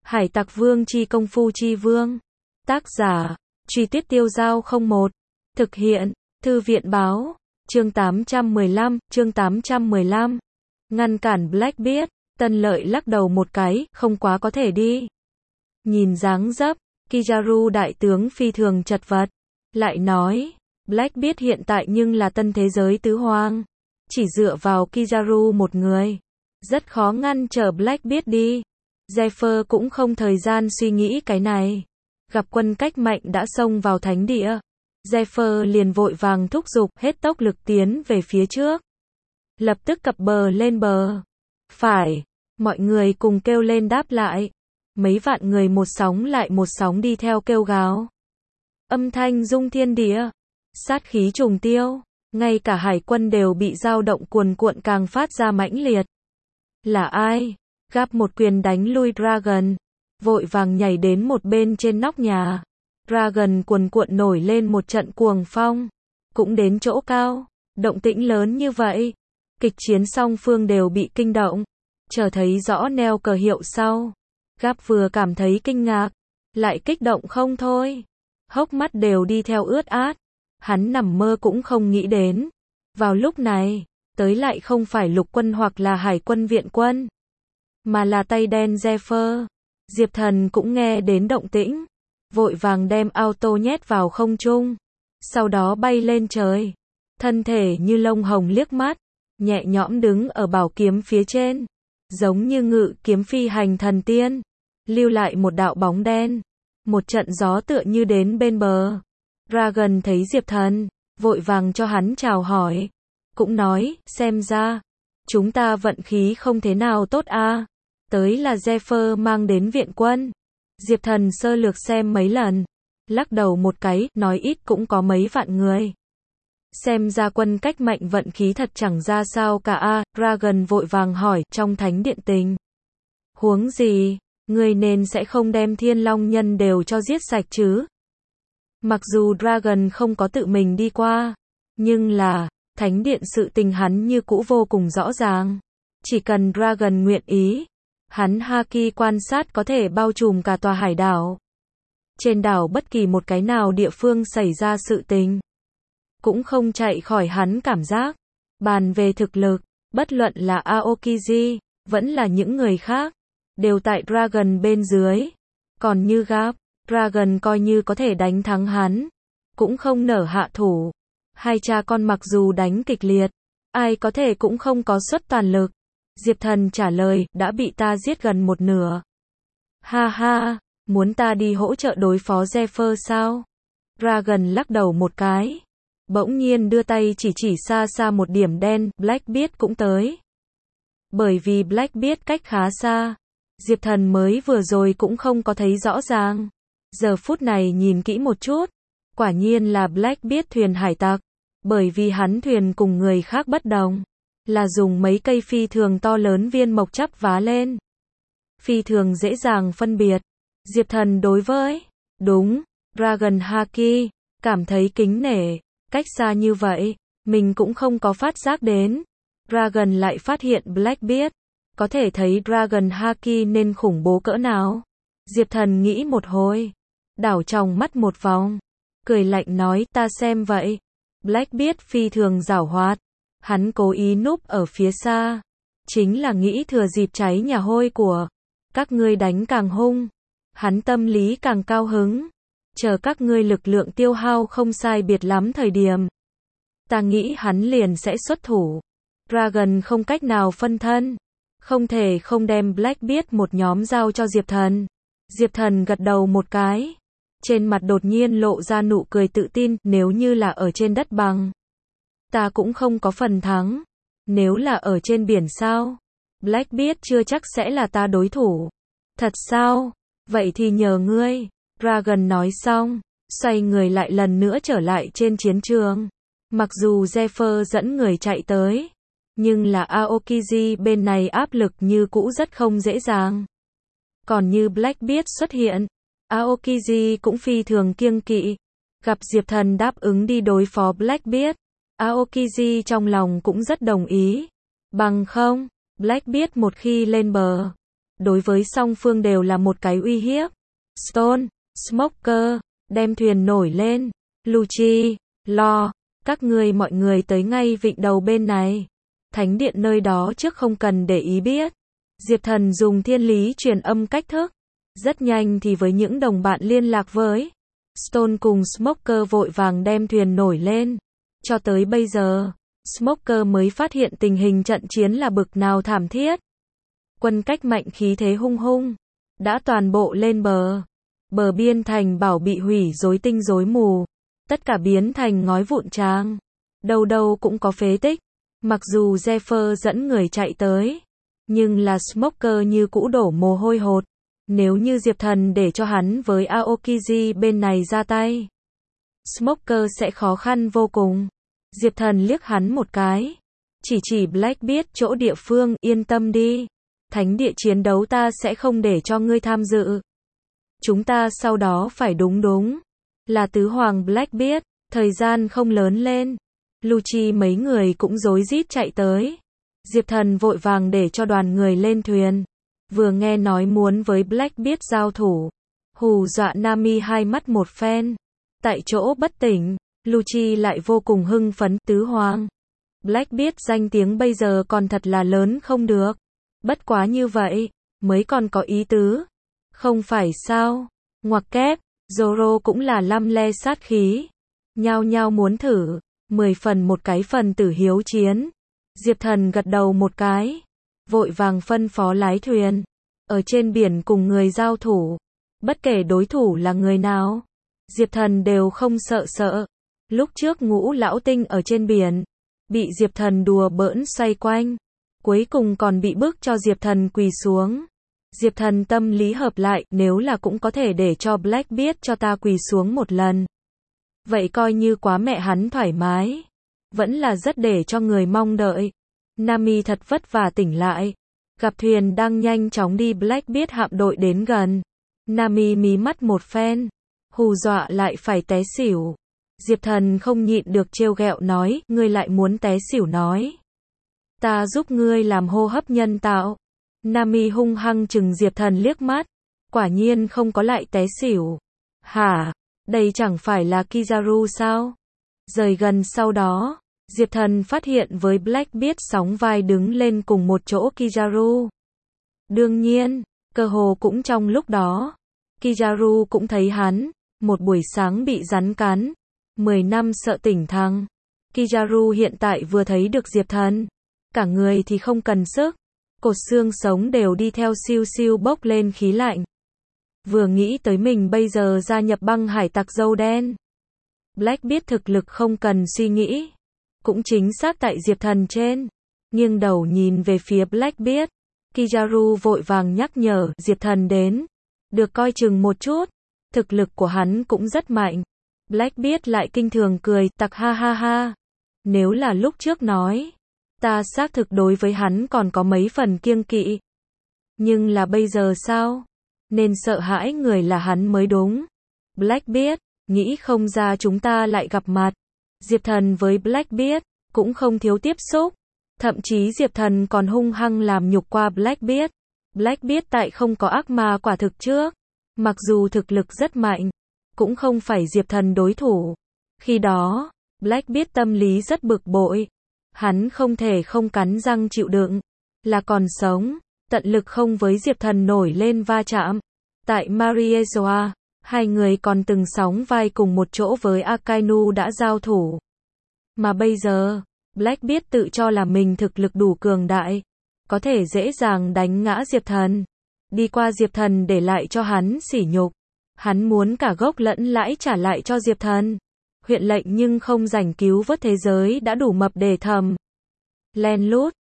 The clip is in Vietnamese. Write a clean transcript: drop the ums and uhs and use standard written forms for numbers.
Hải Tặc Vương chi công phu chi vương. Tác giả, Truy Tuyết Tiêu Dao 01. Thực hiện, Thư viện báo. Chương 815. Ngăn cản Blackbeard. Tân Lợi lắc đầu một cái, không quá có thể đi. Nhìn dáng dấp, Kizaru đại tướng phi thường chật vật. Lại nói, Blackbeard hiện tại nhưng là tân thế giới tứ hoang. Chỉ dựa vào Kizaru một người, rất khó ngăn trở Blackbeard đi. Zephyr cũng không thời gian suy nghĩ cái này. Gặp quân cách mạnh đã xông vào thánh địa. Zephyr liền vội vàng thúc giục hết tốc lực tiến về phía trước. Lập tức cập bờ lên bờ. Phải, mọi người cùng kêu lên đáp lại. Mấy vạn người một sóng lại một sóng đi theo kêu gào. Âm thanh rung thiên địa. Sát khí trùng tiêu. Ngay cả hải quân đều bị dao động cuồn cuộn càng phát ra mãnh liệt. Là ai? Gap một quyền đánh lui Dragon. Vội vàng nhảy đến một bên trên nóc nhà. Dragon cuồn cuộn nổi lên một trận cuồng phong. Cũng đến chỗ cao. Động tĩnh lớn như vậy. Kịch chiến song phương đều bị kinh động. Chờ thấy rõ neo cờ hiệu sau. Gap vừa cảm thấy kinh ngạc. Lại kích động không thôi. Hốc mắt đều đi theo ướt át. Hắn nằm mơ cũng không nghĩ đến. Vào lúc này, tới lại không phải lục quân hoặc là hải quân viện quân. Mà là tay đen Zephyr. Diệp Thần cũng nghe đến động tĩnh. Vội vàng đem auto nhét vào không trung. Sau đó bay lên trời. Thân thể như lông hồng liếc mắt. Nhẹ nhõm đứng ở bảo kiếm phía trên. Giống như ngự kiếm phi hành thần tiên. Lưu lại một đạo bóng đen. Một trận gió tựa như đến bên bờ. Dragon thấy Diệp Thần. Vội vàng cho hắn chào hỏi. Cũng nói, xem ra. Chúng ta vận khí không thế nào tốt a. Tới là Zephyr mang đến viện quân. Diệp Thần sơ lược xem mấy lần. Lắc đầu một cái, nói ít cũng có mấy vạn người. Xem ra quân cách mạnh vận khí thật chẳng ra sao cả a. Dragon vội vàng hỏi, trong thánh điện tình huống gì, người nên sẽ không đem thiên long nhân đều cho giết sạch chứ. Mặc dù Dragon không có tự mình đi qua, nhưng là, thánh điện sự tình hắn như cũ vô cùng rõ ràng. Chỉ cần Dragon nguyện ý, hắn Haki quan sát có thể bao trùm cả tòa hải đảo. Trên đảo bất kỳ một cái nào địa phương xảy ra sự tình, cũng không chạy khỏi hắn cảm giác. Bàn về thực lực, bất luận là Aokiji, vẫn là những người khác, đều tại Dragon bên dưới. Còn như Gap, Dragon coi như có thể đánh thắng hắn, cũng không nở hạ thủ. Hai cha con mặc dù đánh kịch liệt, ai có thể cũng không có suất toàn lực. Diệp Thần trả lời, đã bị ta giết gần một nửa. Ha ha, muốn ta đi hỗ trợ đối phó Zephyr sao? Dragon lắc đầu một cái. Bỗng nhiên đưa tay chỉ xa xa một điểm đen, Blackbeard cũng tới. Bởi vì Blackbeard cách khá xa, Diệp Thần mới vừa rồi cũng không có thấy rõ ràng. Giờ phút này nhìn kỹ một chút, quả nhiên là Blackbeard thuyền hải tặc. Bởi vì hắn thuyền cùng người khác bất đồng, là dùng mấy cây phi thường to lớn viên mộc chắp vá lên. Phi thường dễ dàng phân biệt. Diệp Thần đối với, đúng, Dragon Haki, cảm thấy kính nể. Cách xa như vậy, mình cũng không có phát giác đến. Dragon lại phát hiện Blackbeard. Có thể thấy Dragon Haki nên khủng bố cỡ nào. Diệp Thần nghĩ một hồi. Đảo trong mắt một vòng. Cười lạnh nói, ta xem vậy. Blackbeard phi thường giảo hoạt. Hắn cố ý núp ở phía xa. Chính là nghĩ thừa dịp cháy nhà hôi của các ngươi đánh càng hung. Hắn tâm lý càng cao hứng. Chờ các ngươi lực lượng tiêu hao không sai biệt lắm thời điểm. Ta nghĩ hắn liền sẽ xuất thủ. Dragon không cách nào phân thân. Không thể không đem Blackbeard một nhóm giao cho Diệp Thần. Diệp Thần gật đầu một cái. Trên mặt đột nhiên lộ ra nụ cười tự tin, nếu như là ở trên đất bằng, ta cũng không có phần thắng. Nếu là ở trên biển sao? Blackbeard chưa chắc sẽ là ta đối thủ. Thật sao? Vậy thì nhờ ngươi. Dragon nói xong, xoay người lại lần nữa trở lại trên chiến trường. Mặc dù Zephyr dẫn người chạy tới, nhưng là Aokiji bên này áp lực như cũ rất không dễ dàng. Còn như Blackbeard xuất hiện, Aokiji cũng phi thường kiêng kỵ. Gặp Diệp Thần đáp ứng đi đối phó Blackbeard, Aokiji trong lòng cũng rất đồng ý. Bằng không, Blackbeard một khi lên bờ, đối với song phương đều là một cái uy hiếp. Stone, Smoker, đem thuyền nổi lên. Lucci, lo, các ngươi mọi người tới ngay vịnh đầu bên này. Thánh điện nơi đó trước không cần để ý biết. Diệp Thần dùng thiên lý truyền âm cách thức. Rất nhanh thì với những đồng bạn liên lạc với Stone cùng Smoker vội vàng đem thuyền nổi lên. Cho tới bây giờ, Smoker mới phát hiện tình hình trận chiến là bực nào thảm thiết. Quân cách mạnh khí thế hung hung, đã toàn bộ lên bờ. Bờ biên thành bảo bị hủy rối tinh rối mù. Tất cả biến thành ngói vụn tràng. Đâu đâu cũng có phế tích. Mặc dù Zephyr dẫn người chạy tới, nhưng là Smoker như cũ đổ mồ hôi hột. Nếu như Diệp Thần để cho hắn với Aokiji bên này ra tay, Smoker sẽ khó khăn vô cùng. Diệp Thần liếc hắn một cái, chỉ Blackbeard chỗ địa phương, yên tâm đi. Thánh địa chiến đấu ta sẽ không để cho ngươi tham dự. Chúng ta sau đó phải đúng là tứ hoàng Blackbeard, thời gian không lớn lên. Lucci mấy người cũng rối rít chạy tới. Diệp Thần vội vàng để cho đoàn người lên thuyền. Vừa nghe nói muốn với Blackbeard giao thủ, hù dọa Nami hai mắt một phen. Tại chỗ bất tỉnh, Lucci lại vô cùng hưng phấn, tứ hoàng. Blackbeard danh tiếng bây giờ còn thật là lớn không được. Bất quá như vậy, mới còn có ý tứ. Không phải sao? Ngoặc kép, Zoro cũng là lăm le sát khí. Nhao nhao muốn thử, 10 phần một cái phần tử hiếu chiến. Diệp Thần gật đầu một cái, vội vàng phân phó lái thuyền. Ở trên biển cùng người giao thủ. Bất kể đối thủ là người nào, Diệp Thần đều không sợ. Lúc trước Ngũ Lão Tinh ở trên biển, bị Diệp Thần đùa bỡn xoay quanh. Cuối cùng còn bị bức cho Diệp Thần quỳ xuống. Diệp Thần tâm lý hợp lại, nếu là cũng có thể để cho Blackbeard cho ta quỳ xuống một lần. Vậy coi như quá mẹ hắn thoải mái. Vẫn là rất để cho người mong đợi. Nami thật vất vả tỉnh lại. Gặp thuyền đang nhanh chóng đi, Blackbeard hạm đội đến gần. Nami mí mắt một phen, hù dọa lại phải té xỉu. Diệp Thần không nhịn được trêu ghẹo nói, ngươi lại muốn té xỉu nói. Ta giúp ngươi làm hô hấp nhân tạo. Nami hung hăng chừng Diệp Thần liếc mắt. Quả nhiên không có lại té xỉu. Hả? Đây chẳng phải là Kizaru sao? Rời gần sau đó, Diệp Thần phát hiện với Blackbeard sóng vai đứng lên cùng một chỗ Kizaru. Đương nhiên, cơ hồ cũng trong lúc đó, Kizaru cũng thấy hắn, một buổi sáng bị rắn cắn, 10 năm sợ tỉnh thăng. Kizaru hiện tại vừa thấy được Diệp Thần, cả người thì không cần sức, cột xương sống đều đi theo siêu siêu bốc lên khí lạnh. Vừa nghĩ tới mình bây giờ gia nhập băng hải tặc dâu đen, Blackbeard thực lực không cần suy nghĩ, cũng chính xác tại Diệp Thần trên. Nghiêng đầu nhìn về phía Blackbeard, Kizaru vội vàng nhắc nhở, Diệp Thần đến, được coi chừng một chút, thực lực của hắn cũng rất mạnh. Blackbeard lại kinh thường cười, tặc ha ha ha. Nếu là lúc trước nói, ta xác thực đối với hắn còn có mấy phần kiêng kỵ. Nhưng là bây giờ sao? Nên sợ hãi người là hắn mới đúng. Blackbeard, nghĩ không ra chúng ta lại gặp mặt. Diệp Thần với Blackbeard cũng không thiếu tiếp xúc. Thậm chí Diệp Thần còn hung hăng làm nhục qua Blackbeard. Blackbeard tại không có ác ma quả thực trước, mặc dù thực lực rất mạnh, cũng không phải Diệp Thần đối thủ. Khi đó, Blackbeard tâm lý rất bực bội. Hắn không thể không cắn răng chịu đựng, là còn sống, tận lực không với Diệp Thần nổi lên va chạm. Tại Mariezoa, hai người còn từng sóng vai cùng một chỗ với Akainu đã giao thủ. Mà bây giờ, Blackbeard tự cho là mình thực lực đủ cường đại, có thể dễ dàng đánh ngã Diệp Thần. Đi qua Diệp Thần để lại cho hắn sỉ nhục. Hắn muốn cả gốc lẫn lãi trả lại cho Diệp Thần. Huyện lệnh nhưng không rảnh cứu vớt thế giới đã đủ mập để thầm. Len lút,